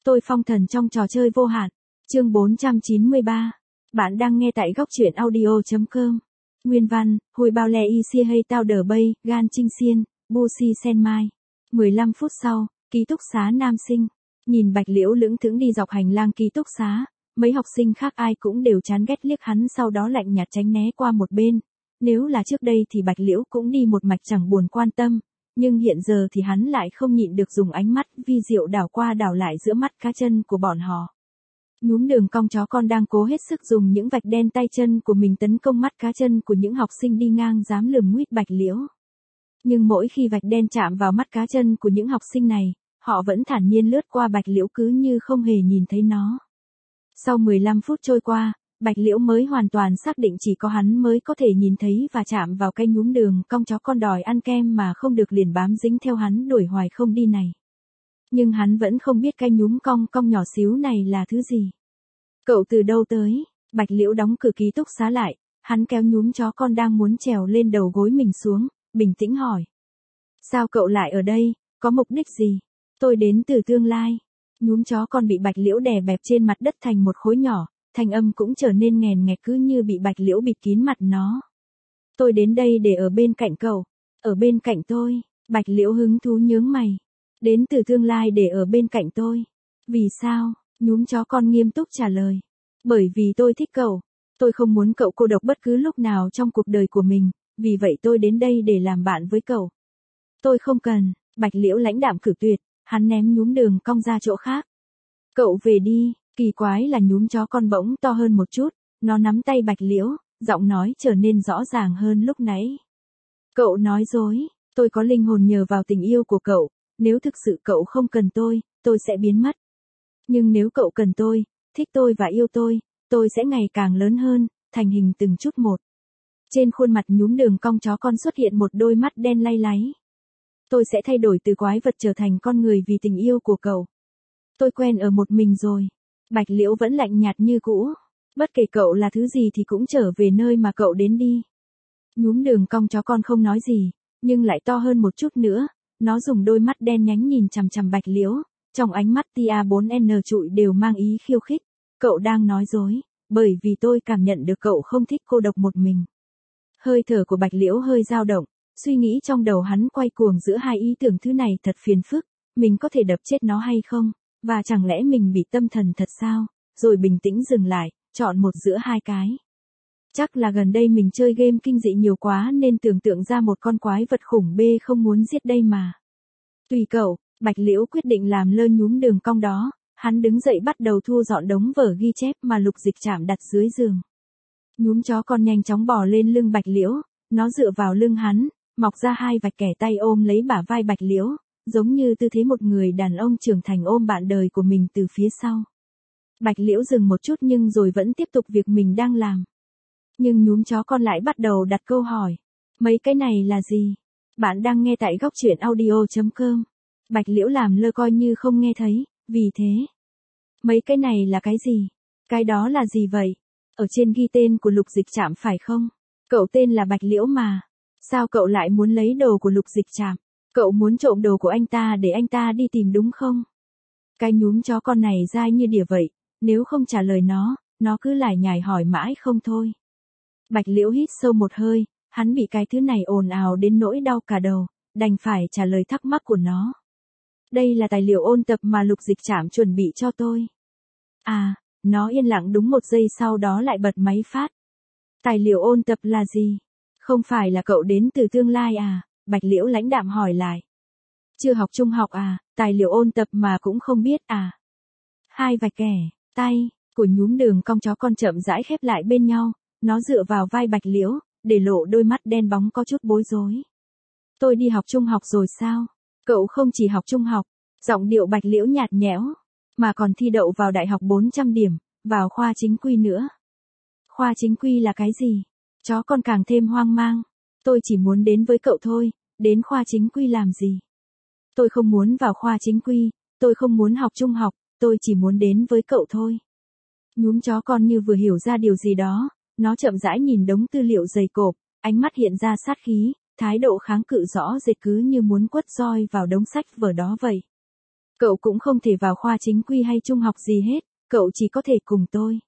Tôi phong thần trong trò chơi vô hạn. Chương 493. Bạn đang nghe tại góc truyện audio.com. Nguyên văn, Hồi bao lè y xia hay tao đờ bay, gan trinh xiên, bu si sen mai. 15 phút sau, ký túc xá nam sinh. Nhìn Bạch Liễu lững thững đi dọc hành lang ký túc xá, mấy học sinh khác ai cũng đều chán ghét liếc hắn, sau đó lạnh nhạt tránh né qua một bên. Nếu là trước đây thì Bạch Liễu cũng đi một mạch chẳng buồn quan tâm, nhưng hiện giờ thì hắn lại không nhịn được dùng ánh mắt vi diệu đảo qua đảo lại giữa mắt cá chân của bọn họ. Nhúm đường cong chó con đang cố hết sức dùng những vạch đen tay chân của mình tấn công mắt cá chân của những học sinh đi ngang dám lườm nguýt Bạch Liễu. Nhưng mỗi khi vạch đen chạm vào mắt cá chân của những học sinh này, họ vẫn thản nhiên lướt qua Bạch Liễu cứ như không hề nhìn thấy nó. Sau 15 phút trôi qua, Bạch Liễu mới hoàn toàn xác định chỉ có hắn mới có thể nhìn thấy và chạm vào cái nhúm đường cong chó con đòi ăn kem mà không được liền bám dính theo hắn đuổi hoài không đi này. Nhưng hắn vẫn không biết cái nhúm cong cong nhỏ xíu này là thứ gì. Cậu từ đâu tới? Bạch Liễu đóng cửa ký túc xá lại, hắn kéo nhúm chó con đang muốn trèo lên đầu gối mình xuống, bình tĩnh hỏi. Sao cậu lại ở đây, có mục đích gì? Tôi đến từ tương lai. Nhúm chó con bị Bạch Liễu đè bẹp trên mặt đất thành một khối nhỏ, thanh âm cũng trở nên nghèn nghẹt cứ như bị Bạch Liễu bịt kín mặt nó. Tôi đến đây để ở bên cạnh cậu. Ở bên cạnh tôi? Bạch Liễu hứng thú nhướng mày. Đến từ tương lai để ở bên cạnh tôi. Vì sao? Nhúm chó con nghiêm túc trả lời. Bởi vì tôi thích cậu. Tôi không muốn cậu cô độc bất cứ lúc nào trong cuộc đời của mình, vì vậy tôi đến đây để làm bạn với cậu. Tôi không cần. Bạch Liễu lãnh đạm cự tuyệt, hắn ném nhúm đường cong ra chỗ khác. Cậu về đi. Kỳ quái là nhúm chó con bỗng to hơn một chút, nó nắm tay Bạch Liễu, giọng nói trở nên rõ ràng hơn lúc nãy. Cậu nói dối, tôi có linh hồn nhờ vào tình yêu của cậu, nếu thực sự cậu không cần tôi sẽ biến mất. Nhưng nếu cậu cần tôi, thích tôi và yêu tôi sẽ ngày càng lớn hơn, thành hình từng chút một. Trên khuôn mặt nhúm đường cong chó con xuất hiện một đôi mắt đen lay láy. Tôi sẽ thay đổi từ quái vật trở thành con người vì tình yêu của cậu. Tôi quen ở một mình rồi. Bạch Liễu vẫn lạnh nhạt như cũ. Bất kể cậu là thứ gì thì cũng trở về nơi mà cậu đến đi. Nhúm đường cong chó con không nói gì, nhưng lại to hơn một chút nữa. Nó dùng đôi mắt đen nhánh nhìn chằm chằm Bạch Liễu. Trong ánh mắt tia 4N trụi đều mang ý khiêu khích. Cậu đang nói dối, bởi vì tôi cảm nhận được cậu không thích cô độc một mình. Hơi thở của Bạch Liễu hơi dao động. Suy nghĩ trong đầu hắn quay cuồng giữa hai ý tưởng, thứ này thật phiền phức. Mình có thể đập chết nó hay không? Và chẳng lẽ mình bị tâm thần thật sao? Rồi bình tĩnh dừng lại, chọn một giữa hai cái. Chắc là gần đây mình chơi game kinh dị nhiều quá nên tưởng tượng ra một con quái vật khủng bê không muốn giết đây mà. Tùy cậu. Bạch Liễu quyết định làm lơ nhúm đường cong đó. Hắn đứng dậy bắt đầu thu dọn đống vở ghi chép mà Lục Dịch Trạm đặt dưới giường. Nhúm chó con nhanh chóng bò lên lưng Bạch Liễu. Nó dựa vào lưng hắn, mọc ra hai vạch kẻ tay ôm lấy bả vai Bạch Liễu, giống như tư thế một người đàn ông trưởng thành ôm bạn đời của mình từ phía sau. Bạch Liễu dừng một chút nhưng rồi vẫn tiếp tục việc mình đang làm. Nhưng nhúm chó con lại bắt đầu đặt câu hỏi. Mấy cái này là gì? Bạn đang nghe tại góc truyện audio.com. Bạch Liễu làm lơ coi như không nghe thấy, vì thế. Mấy cái này là cái gì? Cái đó là gì vậy? Ở trên ghi tên của Lục Dịch Trạm phải không? Cậu tên là Bạch Liễu mà. Sao cậu lại muốn lấy đồ của Lục Dịch Trạm? Cậu muốn trộm đồ của anh ta để anh ta đi tìm đúng không? Cái nhúm chó con này dai như đỉa vậy, nếu không trả lời nó cứ lải nhải hỏi mãi không thôi. Bạch Liễu hít sâu một hơi, hắn bị cái thứ này ồn ào đến nỗi đau cả đầu, đành phải trả lời thắc mắc của nó. Đây là tài liệu ôn tập mà Lục Dịch Trạm chuẩn bị cho tôi. À, nó yên lặng đúng một giây sau đó lại bật máy phát. Tài liệu ôn tập là gì? Không phải là cậu đến từ tương lai à? Bạch Liễu lãnh đạm hỏi lại. Chưa học trung học à, tài liệu ôn tập mà cũng không biết à? Hai vạch kẻ, tay, của nhúm đường cong chó con chậm rãi khép lại bên nhau, nó dựa vào vai Bạch Liễu, để lộ đôi mắt đen bóng có chút bối rối. Tôi đi học trung học rồi sao? Cậu không chỉ học trung học, giọng điệu Bạch Liễu nhạt nhẽo, mà còn thi đậu vào đại học 400 điểm, vào khoa chính quy nữa. Khoa chính quy là cái gì? Chó con càng thêm hoang mang. Tôi chỉ muốn đến với cậu thôi, đến khoa chính quy làm gì? Tôi không muốn vào khoa chính quy, tôi không muốn học trung học, tôi chỉ muốn đến với cậu thôi. Nhúm chó con như vừa hiểu ra điều gì đó, nó chậm rãi nhìn đống tư liệu dày cộp, ánh mắt hiện ra sát khí, thái độ kháng cự rõ rệt cứ như muốn quất roi vào đống sách vở đó vậy. Cậu cũng không thể vào khoa chính quy hay trung học gì hết, cậu chỉ có thể cùng tôi.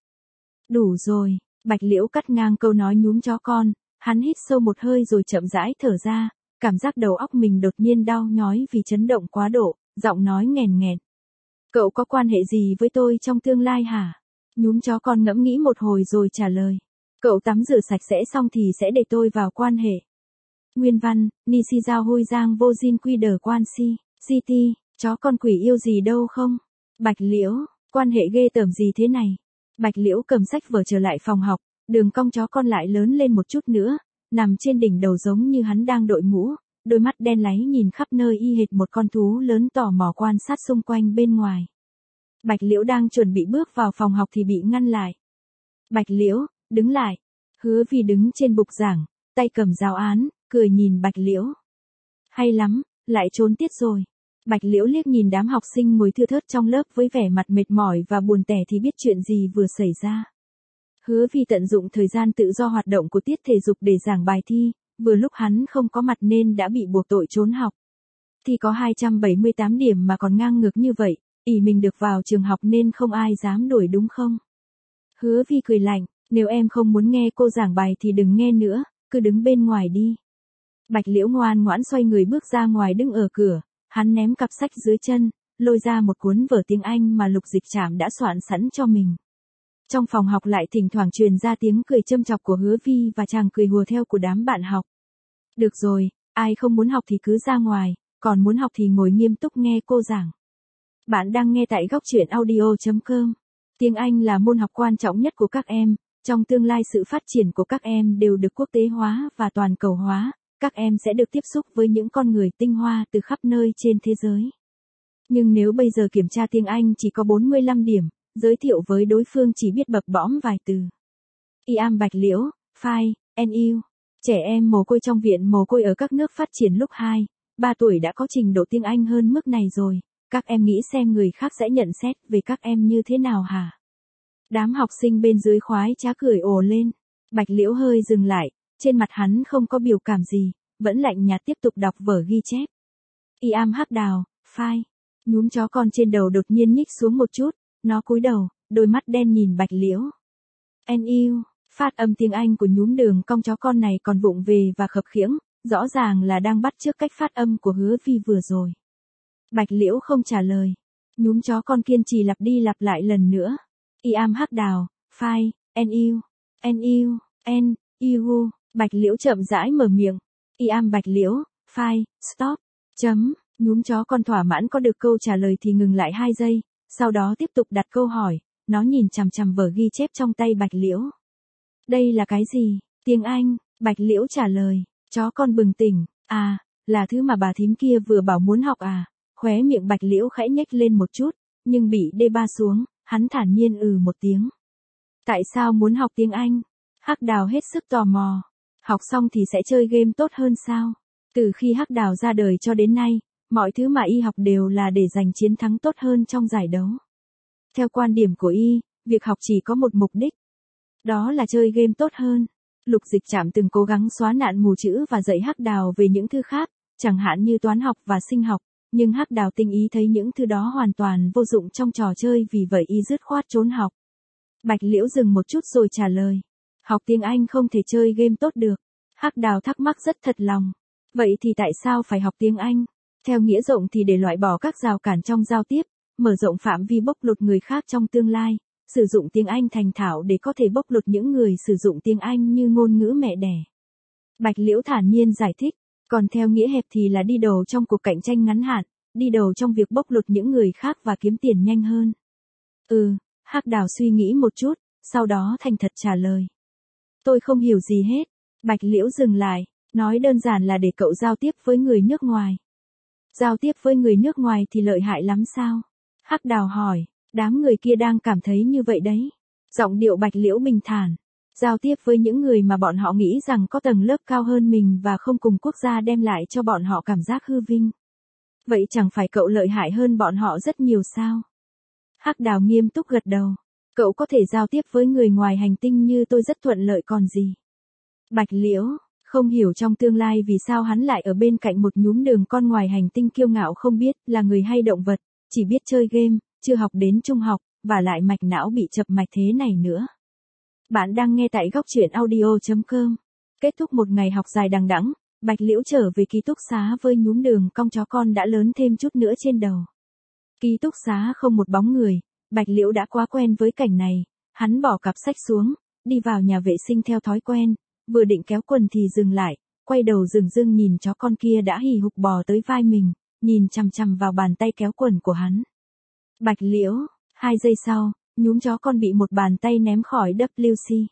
Đủ rồi, Bạch Liễu cắt ngang câu nói nhúm chó con, hắn hít sâu một hơi rồi chậm rãi thở ra, cảm giác đầu óc mình đột nhiên đau nhói vì chấn động quá độ, giọng nói nghèn nghẹn. Cậu có quan hệ gì với tôi trong tương lai hả? Nhúm chó con ngẫm nghĩ một hồi rồi trả lời. Cậu tắm rửa sạch sẽ xong thì sẽ để tôi vào quan hệ. Nguyên văn, Nishi giao hôi giang vô jin quy đờ quan si, GT, chó con quỷ yêu gì đâu không? Bạch Liễu, quan hệ ghê tởm gì thế này? Bạch Liễu cầm sách vở trở lại phòng học, đường cong chó con lại lớn lên một chút nữa, nằm trên đỉnh đầu giống như hắn đang đội mũ, đôi mắt đen láy nhìn khắp nơi y hệt một con thú lớn tò mò quan sát xung quanh bên ngoài. Bạch Liễu đang chuẩn bị bước vào phòng học thì bị ngăn lại. Bạch Liễu, đứng lại. Hứa Vi đứng trên bục giảng, tay cầm giáo án, cười nhìn Bạch Liễu. Hay lắm, lại trốn tiết rồi. Bạch Liễu liếc nhìn đám học sinh ngồi thưa thớt trong lớp với vẻ mặt mệt mỏi và buồn tẻ thì biết chuyện gì vừa xảy ra. Hứa Vi tận dụng thời gian tự do hoạt động của tiết thể dục để giảng bài thi, vừa lúc hắn không có mặt nên đã bị buộc tội trốn học. Thi có 278 điểm mà còn ngang ngược như vậy, ỷ mình được vào trường học nên không ai dám đuổi đúng không? Hứa Vi cười lạnh, nếu em không muốn nghe cô giảng bài thì đừng nghe nữa, cứ đứng bên ngoài đi. Bạch Liễu ngoan ngoãn xoay người bước ra ngoài đứng ở cửa, hắn ném cặp sách dưới chân, lôi ra một cuốn vở tiếng Anh mà Lục Dịch Trảm đã soạn sẵn cho mình. Trong phòng học lại thỉnh thoảng truyền ra tiếng cười châm chọc của Hứa Vi và chàng cười hùa theo của đám bạn học. Được rồi, ai không muốn học thì cứ ra ngoài, còn muốn học thì ngồi nghiêm túc nghe cô giảng. Bạn đang nghe tại góc truyện audio.com. Tiếng Anh là môn học quan trọng nhất của các em, trong tương lai sự phát triển của các em đều được quốc tế hóa và toàn cầu hóa, các em sẽ được tiếp xúc với những con người tinh hoa từ khắp nơi trên thế giới. Nhưng nếu bây giờ kiểm tra tiếng Anh chỉ có 45 điểm, giới thiệu với đối phương chỉ biết bập bõm vài từ. I am Bạch Liễu, Fine, and you. Trẻ em mồ côi trong viện mồ côi ở các nước phát triển lúc 2, 3 tuổi đã có trình độ tiếng Anh hơn mức này rồi. Các em nghĩ xem người khác sẽ nhận xét về các em như thế nào hả? Đám học sinh bên dưới khoái trá cười ồ lên. Bạch Liễu hơi dừng lại, trên mặt hắn không có biểu cảm gì, vẫn lạnh nhạt tiếp tục đọc vở ghi chép. I am Hắc Đào, Fine. Nhúm chó con trên đầu đột nhiên nhích xuống một chút, nó cúi đầu, đôi mắt đen nhìn Bạch Liễu. And you, phát âm tiếng Anh của nhúm đường cong chó con này còn vụng về và khập khiễng, rõ ràng là đang bắt chước cách phát âm của Hứa Vi vừa rồi. Bạch Liễu không trả lời. Nhúm chó con kiên trì lặp đi lặp lại lần nữa. I am Hắc Đào, Fine, and you, and you. Bạch Liễu chậm rãi mở miệng. I am Bạch Liễu, Fine, stop. Chấm. Nhúm chó con thỏa mãn có được câu trả lời thì ngừng lại 2 giây, sau đó tiếp tục đặt câu hỏi, nó nhìn chằm chằm vở ghi chép trong tay Bạch Liễu. Đây là cái gì? Tiếng Anh, Bạch Liễu trả lời. Chó con bừng tỉnh, à, là thứ mà bà thím kia vừa bảo muốn học à? Khóe miệng Bạch Liễu khẽ nhếch lên một chút, nhưng bị đê-ba xuống, hắn thản nhiên một tiếng. Tại sao muốn học tiếng Anh? Hắc Đào hết sức tò mò. Học xong thì sẽ chơi game tốt hơn sao? Từ khi Hắc Đào ra đời cho đến nay, mọi thứ mà y học đều là để giành chiến thắng tốt hơn trong giải đấu. Theo quan điểm của y, việc học chỉ có một mục đích. Đó là chơi game tốt hơn. Lục Dịch Trảm từng cố gắng xóa nạn mù chữ và dạy Hắc Đào về những thứ khác, chẳng hạn như toán học và sinh học. Nhưng Hắc Đào tinh ý thấy những thứ đó hoàn toàn vô dụng trong trò chơi vì vậy y dứt khoát trốn học. Bạch Liễu dừng một chút rồi trả lời. Học tiếng Anh không thể chơi game tốt được. Hắc Đào thắc mắc rất thật lòng. Vậy thì tại sao phải học tiếng Anh? Theo nghĩa rộng thì để loại bỏ các rào cản trong giao tiếp, mở rộng phạm vi bóc lột người khác trong tương lai, sử dụng tiếng Anh thành thạo để có thể bóc lột những người sử dụng tiếng Anh như ngôn ngữ mẹ đẻ. Bạch Liễu thản nhiên giải thích. Còn theo nghĩa hẹp thì là đi đầu trong cuộc cạnh tranh ngắn hạn, đi đầu trong việc bóc lột những người khác và kiếm tiền nhanh hơn. Hắc Đào suy nghĩ một chút, sau đó thành thật trả lời. Tôi không hiểu gì hết. Bạch Liễu dừng lại, nói đơn giản là để cậu giao tiếp với người nước ngoài. Giao tiếp với người nước ngoài thì lợi hại lắm sao? Hắc Đào hỏi, đám người kia đang cảm thấy như vậy đấy. Giọng điệu Bạch Liễu bình thản. Giao tiếp với những người mà bọn họ nghĩ rằng có tầng lớp cao hơn mình và không cùng quốc gia đem lại cho bọn họ cảm giác hư vinh. Vậy chẳng phải cậu lợi hại hơn bọn họ rất nhiều sao? Hắc Đào nghiêm túc gật đầu. Cậu có thể giao tiếp với người ngoài hành tinh như tôi rất thuận lợi còn gì. Bạch Liễu, không hiểu trong tương lai vì sao hắn lại ở bên cạnh một nhúm đường con ngoài hành tinh kiêu ngạo không biết là người hay động vật, chỉ biết chơi game, chưa học đến trung học, và lại mạch não bị chập mạch thế này nữa. Bạn đang nghe tại góc truyện audio.com. Kết thúc một ngày học dài đằng đẵng, Bạch Liễu trở về ký túc xá với nhúm đường cong chó con đã lớn thêm chút nữa trên đầu. Ký túc xá không một bóng người, Bạch Liễu đã quá quen với cảnh này, hắn bỏ cặp sách xuống, đi vào nhà vệ sinh theo thói quen, vừa định kéo quần thì dừng lại, quay đầu dửng dưng nhìn chó con kia đã hì hục bò tới vai mình, nhìn chằm chằm vào bàn tay kéo quần của hắn. Bạch Liễu, 2 giây sau, nhúm chó con bị một bàn tay ném khỏi WC.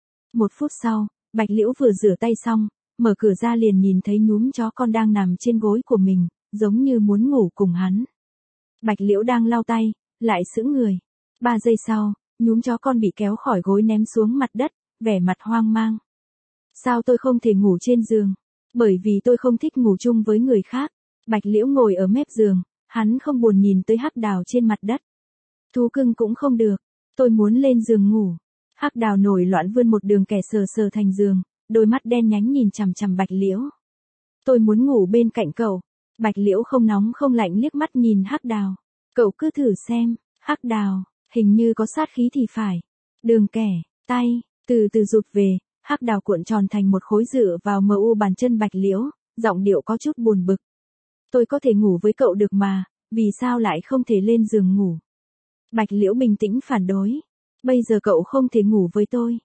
1 phút sau, Bạch Liễu vừa rửa tay xong, mở cửa ra liền nhìn thấy nhúm chó con đang nằm trên gối của mình, giống như muốn ngủ cùng hắn. Bạch Liễu đang lau tay, lại sững người. 3 giây sau, nhúm chó con bị kéo khỏi gối ném xuống mặt đất, vẻ mặt hoang mang. Sao tôi không thể ngủ trên giường? Bởi vì tôi không thích ngủ chung với người khác. Bạch Liễu ngồi ở mép giường, hắn không buồn nhìn tới Hắc Đào trên mặt đất. Thú cưng cũng không được, tôi muốn lên giường ngủ. Hắc Đào nổi loạn vươn một đường kẻ sờ sờ thành giường, đôi mắt đen nhánh nhìn chằm chằm Bạch Liễu. Tôi muốn ngủ bên cạnh cậu. Bạch Liễu không nóng không lạnh liếc mắt nhìn Hắc Đào. Cậu cứ thử xem, Hắc Đào, hình như có sát khí thì phải. Đường kẻ, tay, từ từ rụt về, Hắc Đào cuộn tròn thành một khối dựa vào mu bàn chân Bạch Liễu, giọng điệu có chút buồn bực. Tôi có thể ngủ với cậu được mà, vì sao lại không thể lên giường ngủ? Bạch Liễu bình tĩnh phản đối. Bây giờ cậu không thể ngủ với tôi.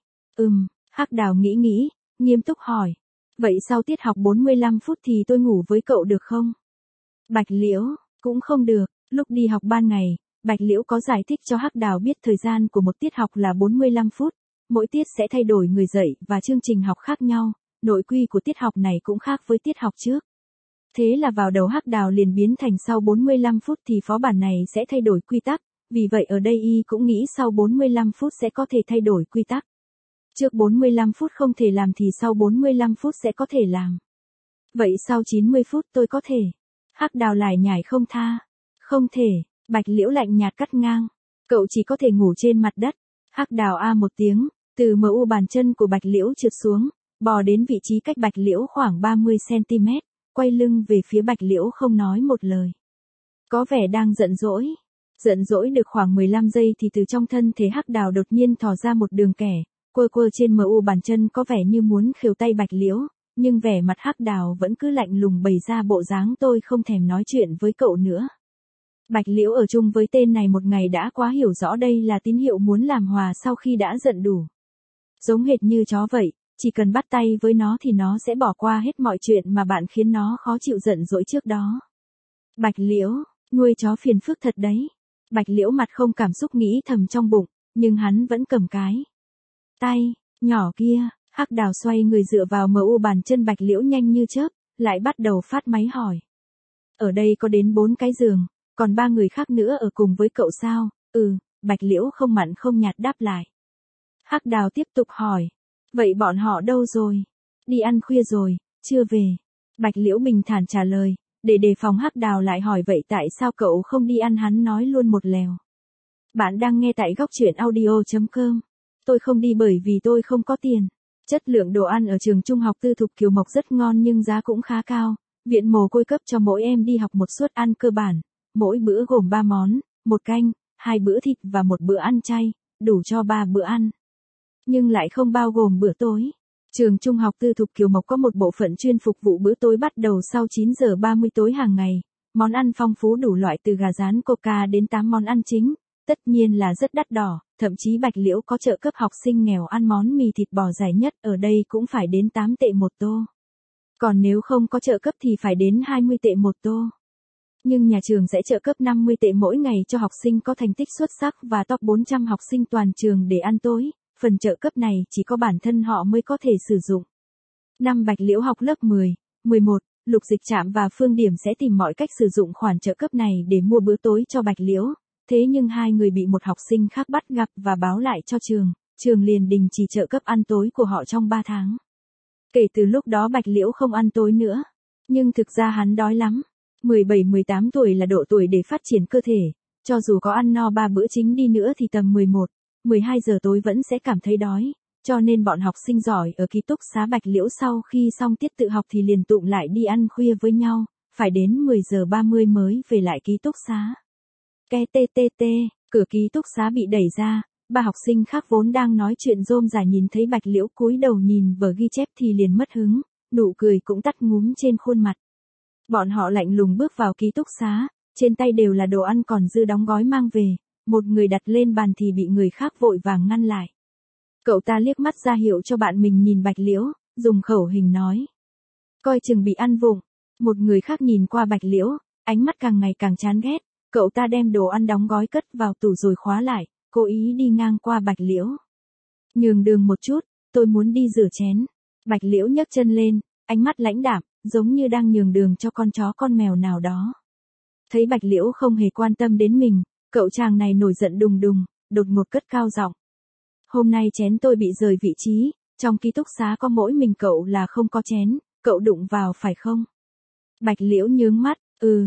Hắc Đào nghĩ, nghiêm túc hỏi. Vậy sau tiết học 45 phút thì tôi ngủ với cậu được không? Bạch Liễu, cũng không được. Lúc đi học ban ngày, Bạch Liễu có giải thích cho Hắc Đào biết thời gian của một tiết học là 45 phút. Mỗi tiết sẽ thay đổi người dạy và chương trình học khác nhau, nội quy của tiết học này cũng khác với tiết học trước. Thế là vào đầu Hắc Đào liền biến thành sau 45 phút thì phó bản này sẽ thay đổi quy tắc, vì vậy ở đây y cũng nghĩ sau 45 phút sẽ có thể thay đổi quy tắc. Trước 45 phút không thể làm thì sau 45 phút sẽ có thể làm. Vậy sau 90 phút tôi có thể. Hắc Đào lải nhải không tha. Không thể, Bạch Liễu lạnh nhạt cắt ngang. Cậu chỉ có thể ngủ trên mặt đất. Hắc Đào a một tiếng, từ mu bàn chân của Bạch Liễu trượt xuống, bò đến vị trí cách Bạch Liễu khoảng 30cm, quay lưng về phía Bạch Liễu không nói một lời. Có vẻ đang giận dỗi. Giận dỗi được khoảng 15 giây thì từ trong thân thể Hắc Đào đột nhiên thò ra một đường kẻ, quơ quơ trên mu bàn chân có vẻ như muốn khều tay Bạch Liễu, nhưng vẻ mặt Hắc Đào vẫn cứ lạnh lùng bày ra bộ dáng tôi không thèm nói chuyện với cậu nữa. Bạch Liễu ở chung với tên này một ngày đã quá hiểu rõ đây là tín hiệu muốn làm hòa sau khi đã giận đủ. Giống hệt như chó vậy, chỉ cần bắt tay với nó thì nó sẽ bỏ qua hết mọi chuyện mà bạn khiến nó khó chịu giận dỗi trước đó. Bạch Liễu, nuôi chó phiền phức thật đấy. Bạch Liễu mặt không cảm xúc nghĩ thầm trong bụng, nhưng hắn vẫn cầm cái tay nhỏ kia. Hắc Đào xoay người dựa vào mu bàn chân Bạch Liễu nhanh như chớp, lại bắt đầu phát máy hỏi. Ở đây có đến 4 cái giường, còn 3 người khác nữa ở cùng với cậu sao? Bạch Liễu không mặn không nhạt đáp lại. Hắc Đào tiếp tục hỏi. Vậy bọn họ đâu rồi? Đi ăn khuya rồi, chưa về. Bạch Liễu bình thản trả lời, để đề phòng Hắc Đào lại hỏi vậy tại sao cậu không đi ăn, hắn nói luôn một lèo. Bạn đang nghe tại góc truyện audio.com. Tôi không đi bởi vì tôi không có tiền. Chất lượng đồ ăn ở trường trung học tư thục Kiều Mộc rất ngon nhưng giá cũng khá cao. Viện mồ côi cấp cho mỗi em đi học một suất ăn cơ bản. Mỗi bữa gồm 3 món, 1 canh, 2 bữa thịt và 1 bữa ăn chay, đủ cho 3 bữa ăn. Nhưng lại không bao gồm bữa tối. Trường trung học tư thục Kiều Mộc có một bộ phận chuyên phục vụ bữa tối bắt đầu sau 9 giờ 30 tối hàng ngày. Món ăn phong phú đủ loại từ gà rán coca đến 8 món ăn chính. Tất nhiên là rất đắt đỏ, thậm chí Bạch Liễu có trợ cấp học sinh nghèo ăn món mì thịt bò rẻ nhất ở đây cũng phải đến 8 tệ một tô. Còn nếu không có trợ cấp thì phải đến 20 tệ một tô. Nhưng nhà trường sẽ trợ cấp 50 tệ mỗi ngày cho học sinh có thành tích xuất sắc và top 400 học sinh toàn trường để ăn tối. Phần trợ cấp này chỉ có bản thân họ mới có thể sử dụng. Năm Bạch Liễu học lớp 10, 11, Lục Dịch Trạm và Phương Điểm sẽ tìm mọi cách sử dụng khoản trợ cấp này để mua bữa tối cho Bạch Liễu. Thế nhưng hai người bị một học sinh khác bắt gặp và báo lại cho trường liền đình chỉ trợ cấp ăn tối của họ trong 3 tháng. Kể từ lúc đó Bạch Liễu không ăn tối nữa. Nhưng thực ra hắn đói lắm. 17-18 tuổi là độ tuổi để phát triển cơ thể. Cho dù có ăn no 3 bữa chính đi nữa thì tầm 11-12 giờ tối vẫn sẽ cảm thấy đói. Cho nên bọn học sinh giỏi ở ký túc xá Bạch Liễu sau khi xong tiết tự học thì liền tụm lại đi ăn khuya với nhau. Phải đến 10 giờ 30 mới về lại ký túc xá. Ke tê tê tê, cửa ký túc xá bị đẩy ra, ba học sinh khác vốn đang nói chuyện rôm rả nhìn thấy Bạch Liễu cúi đầu nhìn vở ghi chép thì liền mất hứng, nụ cười cũng tắt ngúm trên khuôn mặt. Bọn họ lạnh lùng bước vào ký túc xá, trên tay đều là đồ ăn còn dư đóng gói mang về, một người đặt lên bàn thì bị người khác vội vàng ngăn lại. Cậu ta liếc mắt ra hiệu cho bạn mình nhìn Bạch Liễu, dùng khẩu hình nói. Coi chừng bị ăn vụng. Một người khác nhìn qua Bạch Liễu, ánh mắt càng ngày càng chán ghét, cậu ta đem đồ ăn đóng gói cất vào tủ rồi khóa lại, cố ý đi ngang qua Bạch Liễu. Nhường đường một chút, tôi muốn đi rửa chén. Bạch Liễu nhấc chân lên, ánh mắt lãnh đạm, giống như đang nhường đường cho con chó con mèo nào đó. Thấy Bạch Liễu không hề quan tâm đến mình, cậu chàng này nổi giận đùng đùng, đột ngột cất cao giọng. Hôm nay chén tôi bị rời vị trí, trong ký túc xá có mỗi mình cậu là không có chén, cậu đụng vào phải không? Bạch Liễu nhướng mắt,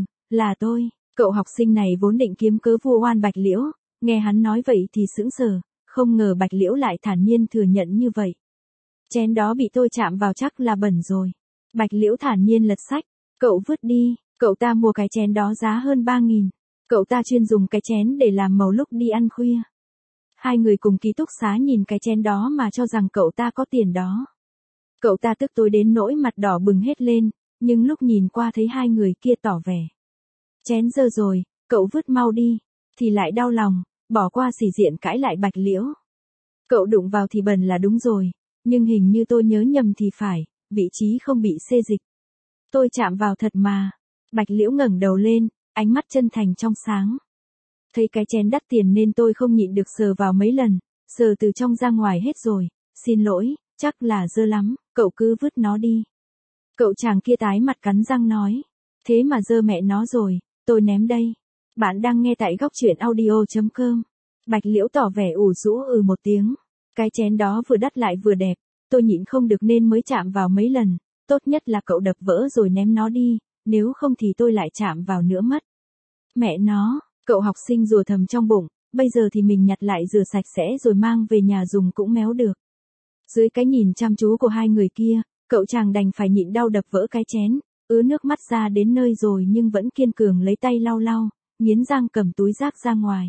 là tôi. Cậu học sinh này vốn định kiếm cớ vu oan Bạch Liễu, nghe hắn nói vậy thì sững sờ, không ngờ Bạch Liễu lại thản nhiên thừa nhận như vậy. Chén đó bị tôi chạm vào chắc là bẩn rồi. Bạch Liễu thản nhiên lật sách, cậu vứt đi, cậu ta mua cái chén đó giá hơn 3.000, cậu ta chuyên dùng cái chén để làm màu lúc đi ăn khuya. Hai người cùng ký túc xá nhìn cái chén đó mà cho rằng cậu ta có tiền đó. Cậu ta tức tối đến nỗi mặt đỏ bừng hết lên, nhưng lúc nhìn qua thấy hai người kia tỏ vẻ. Chén dơ rồi, cậu vứt mau đi, thì lại đau lòng, bỏ qua xỉ diện cãi lại Bạch Liễu. Cậu đụng vào thì bẩn là đúng rồi, nhưng hình như tôi nhớ nhầm thì phải, vị trí không bị xê dịch. Tôi chạm vào thật mà. Bạch Liễu ngẩng đầu lên, ánh mắt chân thành trong sáng. Thấy cái chén đắt tiền nên tôi không nhịn được sờ vào mấy lần, sờ từ trong ra ngoài hết rồi, xin lỗi, chắc là dơ lắm, cậu cứ vứt nó đi. Cậu chàng kia tái mặt cắn răng nói, thế mà dơ mẹ nó rồi, tôi ném đây. Bạn đang nghe tại góc truyện audio.com. Bạch Liễu tỏ vẻ ủ rũ một tiếng. Cái chén đó vừa đắt lại vừa đẹp, tôi nhịn không được nên mới chạm vào mấy lần, tốt nhất là cậu đập vỡ rồi ném nó đi, nếu không thì tôi lại chạm vào nữa mất. Mẹ nó, cậu học sinh rủa thầm trong bụng, bây giờ thì mình nhặt lại rửa sạch sẽ rồi mang về nhà dùng cũng méo được. Dưới cái nhìn chăm chú của hai người kia, cậu chàng đành phải nhịn đau đập vỡ cái chén, ứa nước mắt ra đến nơi rồi nhưng vẫn kiên cường lấy tay lau lau, nghiến răng cầm túi rác ra ngoài.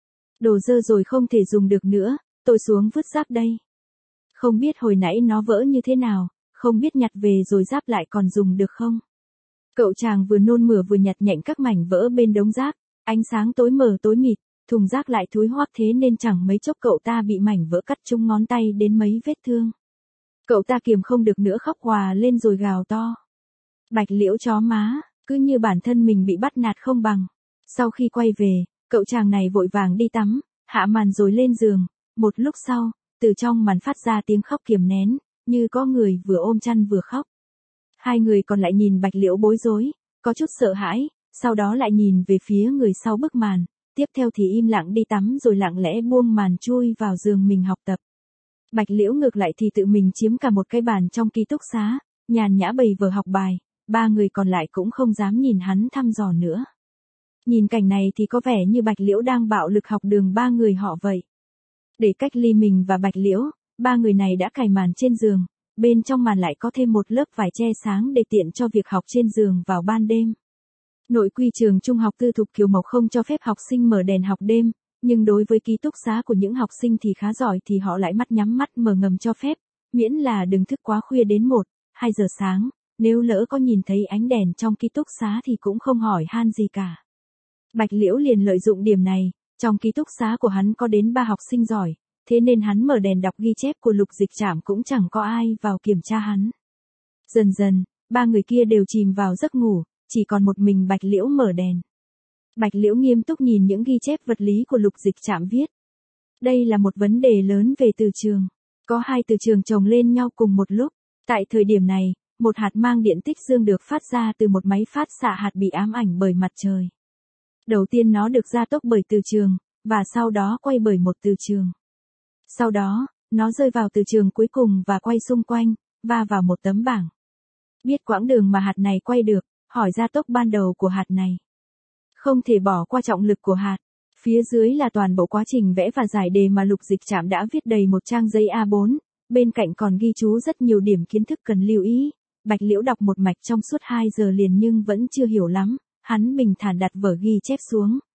Đồ dơ rồi không thể dùng được nữa, tôi xuống vứt rác đây. Không biết hồi nãy nó vỡ như thế nào, không biết nhặt về rồi ráp lại còn dùng được không? Cậu chàng vừa nôn mửa vừa nhặt nhạnh các mảnh vỡ bên đống rác, ánh sáng tối mờ tối mịt, thùng rác lại thúi hoắc thế nên chẳng mấy chốc cậu ta bị mảnh vỡ cắt trúng ngón tay đến mấy vết thương. Cậu ta kiềm không được nữa khóc òa lên rồi gào to. Bạch Liễu chó má, cứ như bản thân mình bị bắt nạt không bằng. Sau khi quay về, cậu chàng này vội vàng đi tắm, hạ màn rồi lên giường, một lúc sau, từ trong màn phát ra tiếng khóc kiềm nén, như có người vừa ôm chăn vừa khóc. Hai người còn lại nhìn Bạch Liễu bối rối, có chút sợ hãi, sau đó lại nhìn về phía người sau bức màn, tiếp theo thì im lặng đi tắm rồi lặng lẽ buông màn chui vào giường mình học tập. Bạch Liễu ngược lại thì tự mình chiếm cả một cái bàn trong ký túc xá, nhàn nhã bày vở học bài, ba người còn lại cũng không dám nhìn hắn thăm dò nữa. Nhìn cảnh này thì có vẻ như Bạch Liễu đang bạo lực học đường ba người họ vậy. Để cách ly mình và Bạch Liễu, ba người này đã cài màn trên giường, bên trong màn lại có thêm một lớp vải che sáng để tiện cho việc học trên giường vào ban đêm. Nội quy trường trung học tư thục Kiều Mộc không cho phép học sinh mở đèn học đêm, nhưng đối với ký túc xá của những học sinh thì khá giỏi thì họ lại mắt nhắm mắt mở ngầm cho phép, miễn là đừng thức quá khuya đến 1, 2 giờ sáng, nếu lỡ có nhìn thấy ánh đèn trong ký túc xá thì cũng không hỏi han gì cả. Bạch Liễu liền lợi dụng điểm này, trong ký túc xá của hắn có đến 3 học sinh giỏi, thế nên hắn mở đèn đọc ghi chép của Lục Dịch Trảm cũng chẳng có ai vào kiểm tra hắn. Dần dần, ba người kia đều chìm vào giấc ngủ, chỉ còn một mình Bạch Liễu mở đèn. Bạch Liễu nghiêm túc nhìn những ghi chép vật lý của Lục Dịch Trảm viết. Đây là một vấn đề lớn về từ trường. Có 2 từ trường chồng lên nhau cùng một lúc. Tại thời điểm này, một hạt mang điện tích dương được phát ra từ một máy phát xạ hạt bị ám ảnh bởi mặt trời. Đầu tiên nó được gia tốc bởi từ trường, và sau đó quay bởi một từ trường. Sau đó, nó rơi vào từ trường cuối cùng và quay xung quanh, va vào một tấm bảng. Biết quãng đường mà hạt này quay được, hỏi gia tốc ban đầu của hạt này. Không thể bỏ qua trọng lực của hạt. Phía dưới là toàn bộ quá trình vẽ và giải đề mà Lục Dịch Trảm đã viết đầy một trang giấy A4, bên cạnh còn ghi chú rất nhiều điểm kiến thức cần lưu ý. Bạch Liễu đọc một mạch trong suốt 2 giờ liền nhưng vẫn chưa hiểu lắm, hắn bình thản đặt vở ghi chép xuống,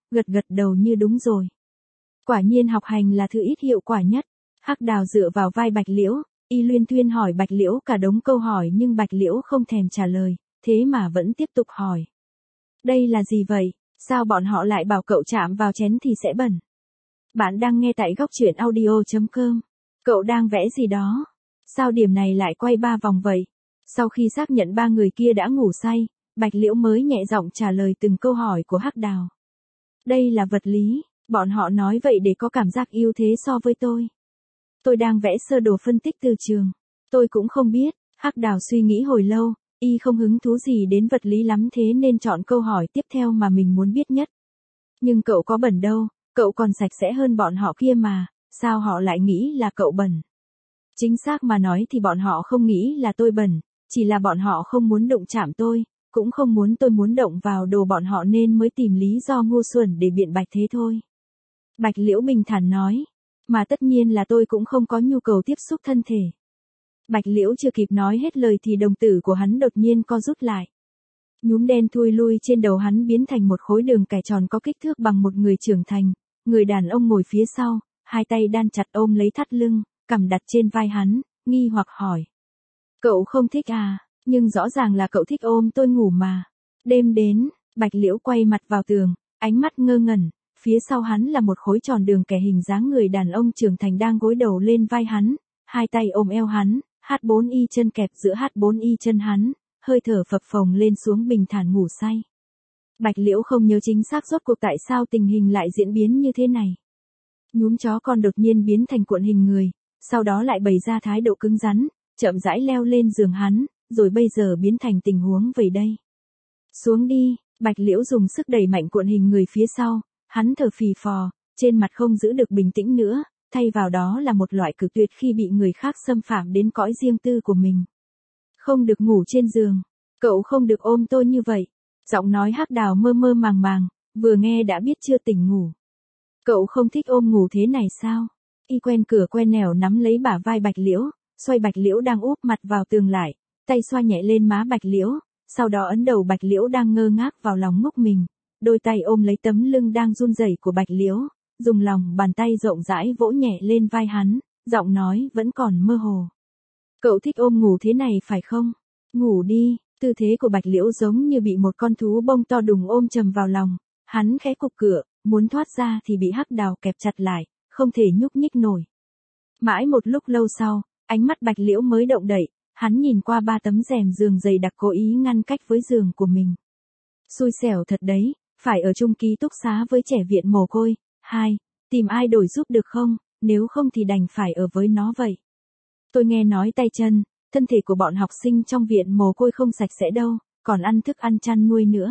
gật gật đầu như đúng rồi. Quả nhiên học hành là thứ ít hiệu quả nhất. Hắc Đào dựa vào vai Bạch Liễu, y luyên thuyên hỏi Bạch Liễu cả đống câu hỏi nhưng Bạch Liễu không thèm trả lời, thế mà vẫn tiếp tục hỏi. Đây là gì vậy? Sao bọn họ lại bảo cậu chạm vào chén thì sẽ bẩn? Bạn đang nghe tại góc truyện audio.com. Cậu đang vẽ gì đó? Sao điểm này lại quay 3 vòng vậy? Sau khi xác nhận 3 người kia đã ngủ say, Bạch Liễu mới nhẹ giọng trả lời từng câu hỏi của Hắc Đào. Đây là vật lý, bọn họ nói vậy để có cảm giác ưu thế so với tôi. Tôi đang vẽ sơ đồ phân tích từ trường. Tôi cũng không biết. Hắc Đào suy nghĩ hồi lâu, y không hứng thú gì đến vật lý lắm thế nên chọn câu hỏi tiếp theo mà mình muốn biết nhất. Nhưng cậu có bẩn đâu, cậu còn sạch sẽ hơn bọn họ kia mà, sao họ lại nghĩ là cậu bẩn? Chính xác mà nói thì bọn họ không nghĩ là tôi bẩn, chỉ là bọn họ không muốn đụng chạm tôi, cũng không muốn tôi muốn động vào đồ bọn họ nên mới tìm lý do ngu xuẩn để biện bạch thế thôi. Bạch Liễu bình thản nói, mà tất nhiên là tôi cũng không có nhu cầu tiếp xúc thân thể. Bạch Liễu chưa kịp nói hết lời thì đồng tử của hắn đột nhiên co rút lại. Nhúm đen thui lui trên đầu hắn biến thành một khối đường cải tròn có kích thước bằng một người trưởng thành, người đàn ông ngồi phía sau, hai tay đan chặt ôm lấy thắt lưng, cằm đặt trên vai hắn, nghi hoặc hỏi. Cậu không thích à, nhưng rõ ràng là cậu thích ôm tôi ngủ mà. Đêm đến, Bạch Liễu quay mặt vào tường, ánh mắt ngơ ngẩn, phía sau hắn là một khối tròn đường kẻ hình dáng người đàn ông trưởng thành đang gối đầu lên vai hắn, hai tay ôm eo hắn, H4Y chân kẹp giữa H4Y chân hắn, hơi thở phập phồng lên xuống bình thản ngủ say. Bạch Liễu không nhớ chính xác rốt cuộc tại sao tình hình lại diễn biến như thế này. Nhúm chó con đột nhiên biến thành cuộn hình người, sau đó lại bày ra thái độ cứng rắn, chậm rãi leo lên giường hắn, rồi bây giờ biến thành tình huống vậy đây. Xuống đi, Bạch Liễu dùng sức đẩy mạnh cuộn hình người phía sau, hắn thở phì phò, trên mặt không giữ được bình tĩnh nữa, thay vào đó là một loại cực tuyệt khi bị người khác xâm phạm đến cõi riêng tư của mình. Không được ngủ trên giường, cậu không được ôm tôi như vậy. Giọng nói Hắc Đào mơ mơ màng màng, vừa nghe đã biết chưa tỉnh ngủ. Cậu không thích ôm ngủ thế này sao? Y quen cửa quen nẻo nắm lấy bả vai Bạch Liễu, xoay Bạch Liễu đang úp mặt vào tường lại, tay xoa nhẹ lên má Bạch Liễu, sau đó ấn đầu Bạch Liễu đang ngơ ngác vào lòng ngốc mình, đôi tay ôm lấy tấm lưng đang run rẩy của Bạch Liễu, dùng lòng bàn tay rộng rãi vỗ nhẹ lên vai hắn, giọng nói vẫn còn mơ hồ. Cậu thích ôm ngủ thế này phải không? Ngủ đi. Tư thế của Bạch Liễu giống như bị một con thú bông to đùng ôm chầm vào lòng, hắn khẽ cục cửa, muốn thoát ra thì bị Hắc Đào kẹp chặt lại, không thể nhúc nhích nổi. Mãi một lúc lâu sau, ánh mắt Bạch Liễu mới động đậy, hắn nhìn qua 3 tấm rèm giường dày đặc cố ý ngăn cách với giường của mình. Xui xẻo thật đấy, phải ở chung ký túc xá với trẻ viện mồ côi. 2. Tìm ai đổi giúp được không, nếu không thì đành phải ở với nó vậy. Tôi nghe nói tay chân, thân thể của bọn học sinh trong viện mồ côi không sạch sẽ đâu, còn ăn thức ăn chăn nuôi nữa.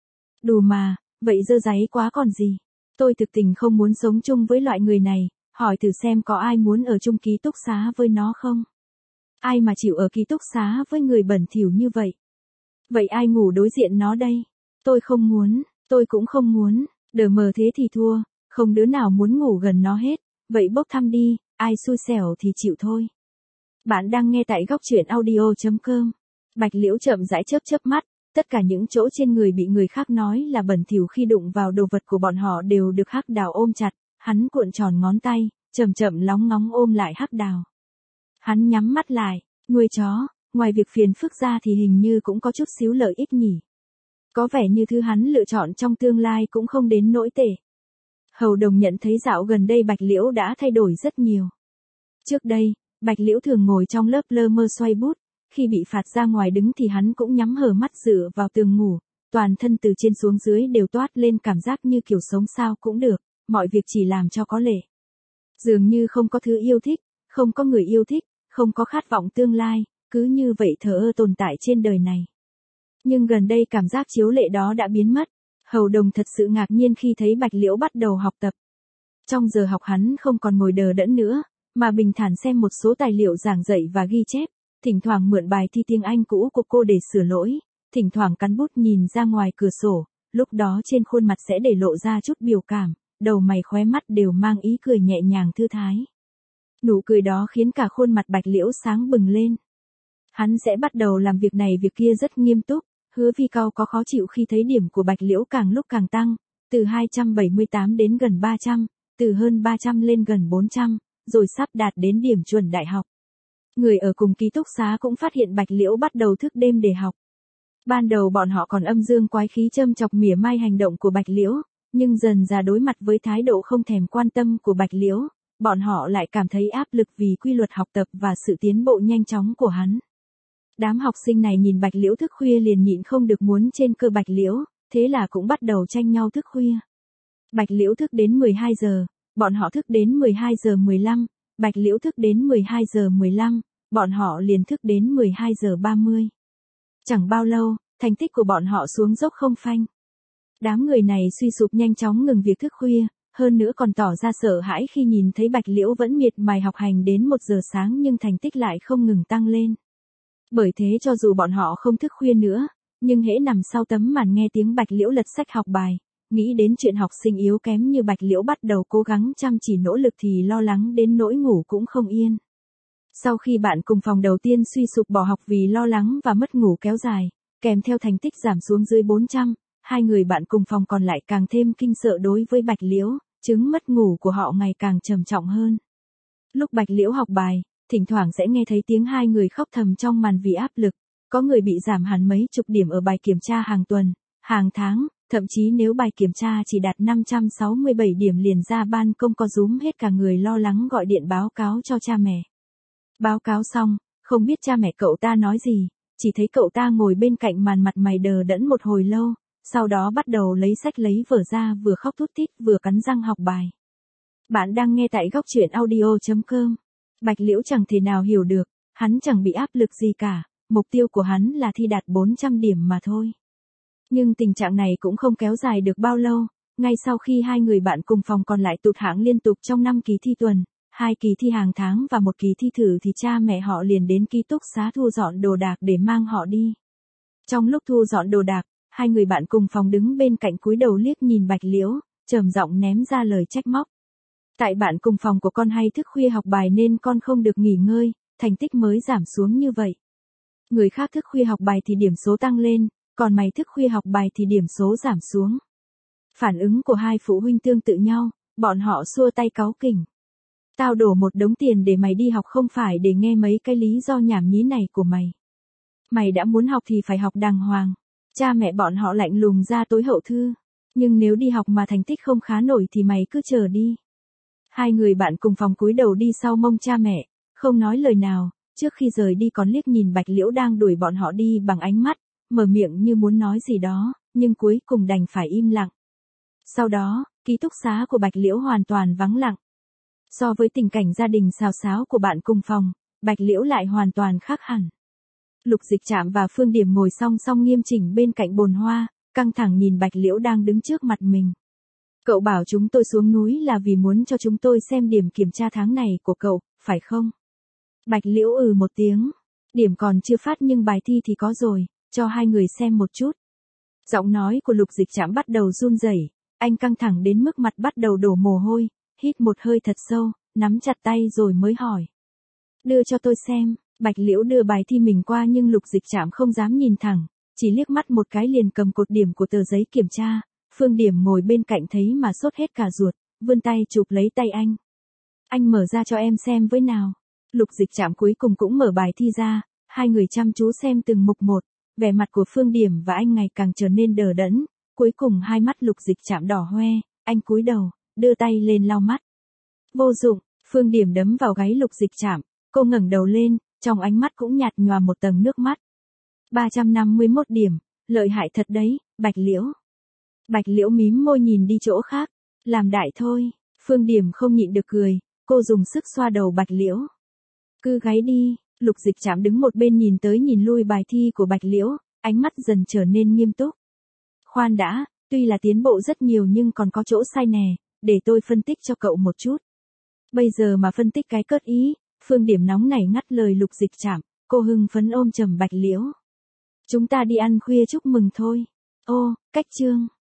Đù mà, vậy dơ dáy quá còn gì. Tôi thực tình không muốn sống chung với loại người này, hỏi thử xem có ai muốn ở chung ký túc xá với nó không? Ai mà chịu ở ký túc xá với người bẩn thỉu như vậy? Vậy ai ngủ đối diện nó đây? Tôi không muốn, tôi cũng không muốn, đờ mờ thế thì thua, không đứa nào muốn ngủ gần nó hết, vậy bốc thăm đi, ai xui xẻo thì chịu thôi. Bạn đang nghe tại góc truyện audio.com. Bạch Liễu chậm rãi chớp chớp mắt, tất cả những chỗ trên người bị người khác nói là bẩn thỉu khi đụng vào đồ vật của bọn họ đều được Hắc Đào ôm chặt, hắn cuộn tròn ngón tay, chậm chậm lóng ngóng ôm lại Hắc Đào. Hắn nhắm mắt lại, nuôi chó, ngoài việc phiền phức ra thì hình như cũng có chút xíu lợi ích nhỉ. Có vẻ như thứ hắn lựa chọn trong tương lai cũng không đến nỗi tệ. Hầu Đồng nhận thấy dạo gần đây Bạch Liễu đã thay đổi rất nhiều. Trước đây, Bạch Liễu thường ngồi trong lớp lơ mơ xoay bút, khi bị phạt ra ngoài đứng thì hắn cũng nhắm hờ mắt dựa vào tường ngủ, toàn thân từ trên xuống dưới đều toát lên cảm giác như kiểu sống sao cũng được, mọi việc chỉ làm cho có lệ. Dường như không có thứ yêu thích, không có người yêu thích, không có khát vọng tương lai, cứ như vậy thờ ơ tồn tại trên đời này. Nhưng gần đây cảm giác chiếu lệ đó đã biến mất, Hầu Đồng thật sự ngạc nhiên khi thấy Bạch Liễu bắt đầu học tập. Trong giờ học hắn không còn ngồi đờ đẫn nữa, mà bình thản xem một số tài liệu giảng dạy và ghi chép, thỉnh thoảng mượn bài thi tiếng Anh cũ của cô để sửa lỗi, thỉnh thoảng cắn bút nhìn ra ngoài cửa sổ, lúc đó trên khuôn mặt sẽ để lộ ra chút biểu cảm, đầu mày khóe mắt đều mang ý cười nhẹ nhàng thư thái. Nụ cười đó khiến cả khuôn mặt Bạch Liễu sáng bừng lên. Hắn sẽ bắt đầu làm việc này việc kia rất nghiêm túc, Hứa Vi Cao có khó chịu khi thấy điểm của Bạch Liễu càng lúc càng tăng, từ 278 đến gần 300, từ hơn 300 lên gần 400, rồi sắp đạt đến điểm chuẩn đại học. Người ở cùng ký túc xá cũng phát hiện Bạch Liễu bắt đầu thức đêm để học. Ban đầu bọn họ còn âm dương quái khí châm chọc mỉa mai hành động của Bạch Liễu, nhưng dần ra đối mặt với thái độ không thèm quan tâm của Bạch Liễu, bọn họ lại cảm thấy áp lực vì quy luật học tập và sự tiến bộ nhanh chóng của hắn. Đám học sinh này nhìn Bạch Liễu thức khuya liền nhịn không được muốn trên cơ Bạch Liễu, thế là cũng bắt đầu tranh nhau thức khuya. Bạch Liễu thức đến 12 giờ, bọn họ thức đến 12 giờ 15, Bạch Liễu thức đến 12 giờ 15, bọn họ liền thức đến 12 giờ 30. Chẳng bao lâu, thành tích của bọn họ xuống dốc không phanh. Đám người này suy sụp nhanh chóng ngừng việc thức khuya, hơn nữa còn tỏ ra sợ hãi khi nhìn thấy Bạch Liễu vẫn miệt mài học hành đến 1 giờ sáng nhưng thành tích lại không ngừng tăng lên. Bởi thế cho dù bọn họ không thức khuya nữa, nhưng hễ nằm sau tấm màn nghe tiếng Bạch Liễu lật sách học bài, nghĩ đến chuyện học sinh yếu kém như Bạch Liễu bắt đầu cố gắng chăm chỉ nỗ lực thì lo lắng đến nỗi ngủ cũng không yên. Sau khi bạn cùng phòng đầu tiên suy sụp bỏ học vì lo lắng và mất ngủ kéo dài, kèm theo thành tích giảm xuống dưới 400, hai người bạn cùng phòng còn lại càng thêm kinh sợ đối với Bạch Liễu, chứng mất ngủ của họ ngày càng trầm trọng hơn. Lúc Bạch Liễu học bài, thỉnh thoảng sẽ nghe thấy tiếng hai người khóc thầm trong màn vì áp lực, có người bị giảm hẳn mấy chục điểm ở bài kiểm tra hàng tuần, hàng tháng, thậm chí nếu bài kiểm tra chỉ đạt 567 điểm liền ra ban công co rúm hết cả người lo lắng gọi điện báo cáo cho cha mẹ. Báo cáo xong, không biết cha mẹ cậu ta nói gì, chỉ thấy cậu ta ngồi bên cạnh màn mặt mày đờ đẫn một hồi lâu, sau đó bắt đầu lấy sách lấy vở ra vừa khóc thút thít vừa cắn răng học bài. Bạn đang nghe tại góc truyện audio.com. Bạch Liễu chẳng thể nào hiểu được, hắn chẳng bị áp lực gì cả, mục tiêu của hắn là thi đạt 400 điểm mà thôi. Nhưng tình trạng này cũng không kéo dài được bao lâu, ngay sau khi hai người bạn cùng phòng còn lại tụt hạng liên tục trong 5 kỳ thi tuần, 2 kỳ thi hàng tháng và 1 kỳ thi thử thì cha mẹ họ liền đến ký túc xá thu dọn đồ đạc để mang họ đi. Trong lúc thu dọn đồ đạc, hai người bạn cùng phòng đứng bên cạnh cúi đầu liếc nhìn Bạch Liễu, trầm giọng ném ra lời trách móc. Tại bạn cùng phòng của con hay thức khuya học bài nên con không được nghỉ ngơi, thành tích mới giảm xuống như vậy. Người khác thức khuya học bài thì điểm số tăng lên, còn mày thức khuya học bài thì điểm số giảm xuống. Phản ứng của hai phụ huynh tương tự nhau, bọn họ xua tay cáu kỉnh. Tao đổ một đống tiền để mày đi học không phải để nghe mấy cái lý do nhảm nhí này của mày. Mày đã muốn học thì phải học đàng hoàng. Cha mẹ bọn họ lạnh lùng ra tối hậu thư. Nhưng nếu đi học mà thành tích không khá nổi thì mày cứ chờ đi. Hai người bạn cùng phòng cúi đầu đi sau mông cha mẹ, không nói lời nào, trước khi rời đi còn liếc nhìn Bạch Liễu đang đuổi bọn họ đi bằng ánh mắt, mở miệng như muốn nói gì đó, nhưng cuối cùng đành phải im lặng. Sau đó, ký túc xá của Bạch Liễu hoàn toàn vắng lặng. So với tình cảnh gia đình xào xáo của bạn cùng phòng, Bạch Liễu lại hoàn toàn khác hẳn. Lục Dịch Trạm và Phương Điểm ngồi song song nghiêm chỉnh bên cạnh bồn hoa, căng thẳng nhìn Bạch Liễu đang đứng trước mặt mình. Cậu bảo chúng tôi xuống núi là vì muốn cho chúng tôi xem điểm kiểm tra tháng này của cậu, phải không? Bạch Liễu một tiếng. Điểm còn chưa phát nhưng bài thi thì có rồi, cho hai người xem một chút. Giọng nói của Lục Dịch Trạm bắt đầu run rẩy, anh căng thẳng đến mức mặt bắt đầu đổ mồ hôi, hít một hơi thật sâu, nắm chặt tay rồi mới hỏi. Đưa cho tôi xem. Bạch Liễu đưa bài thi mình qua nhưng Lục Dịch Trạm không dám nhìn thẳng, chỉ liếc mắt một cái liền cầm cột điểm của tờ giấy kiểm tra. Phương Điểm ngồi bên cạnh thấy mà sốt hết cả ruột, vươn tay chụp lấy tay anh. Anh mở ra cho em xem với nào. Lục Dịch Trạm cuối cùng cũng mở bài thi ra, hai người chăm chú xem từng mục một, vẻ mặt của Phương Điểm và anh ngày càng trở nên đờ đẫn, cuối cùng hai mắt Lục Dịch Trạm đỏ hoe, anh cúi đầu, đưa tay lên lau mắt. Vô dụng, Phương Điểm đấm vào gáy Lục Dịch Trạm, cô ngẩng đầu lên, trong ánh mắt cũng nhạt nhòa một tầng nước mắt. 351 điểm, lợi hại thật đấy, Bạch Liễu. Bạch Liễu mím môi nhìn đi chỗ khác, làm đại thôi. Phương Điểm không nhịn được cười, cô dùng sức xoa đầu Bạch Liễu. Cứ gáy đi. Lục Dịch Trạm đứng một bên nhìn tới nhìn lui bài thi của Bạch Liễu, ánh mắt dần trở nên nghiêm túc. Khoan đã, tuy là tiến bộ rất nhiều nhưng còn có chỗ sai nè, để tôi phân tích cho cậu một chút. Bây giờ mà phân tích cái cớt ý. Phương Điểm nóng nảy ngắt lời Lục Dịch Trạm, cô hưng phấn ôm chầm Bạch Liễu. Chúng ta đi ăn khuya chúc mừng thôi. Ô, cách chương.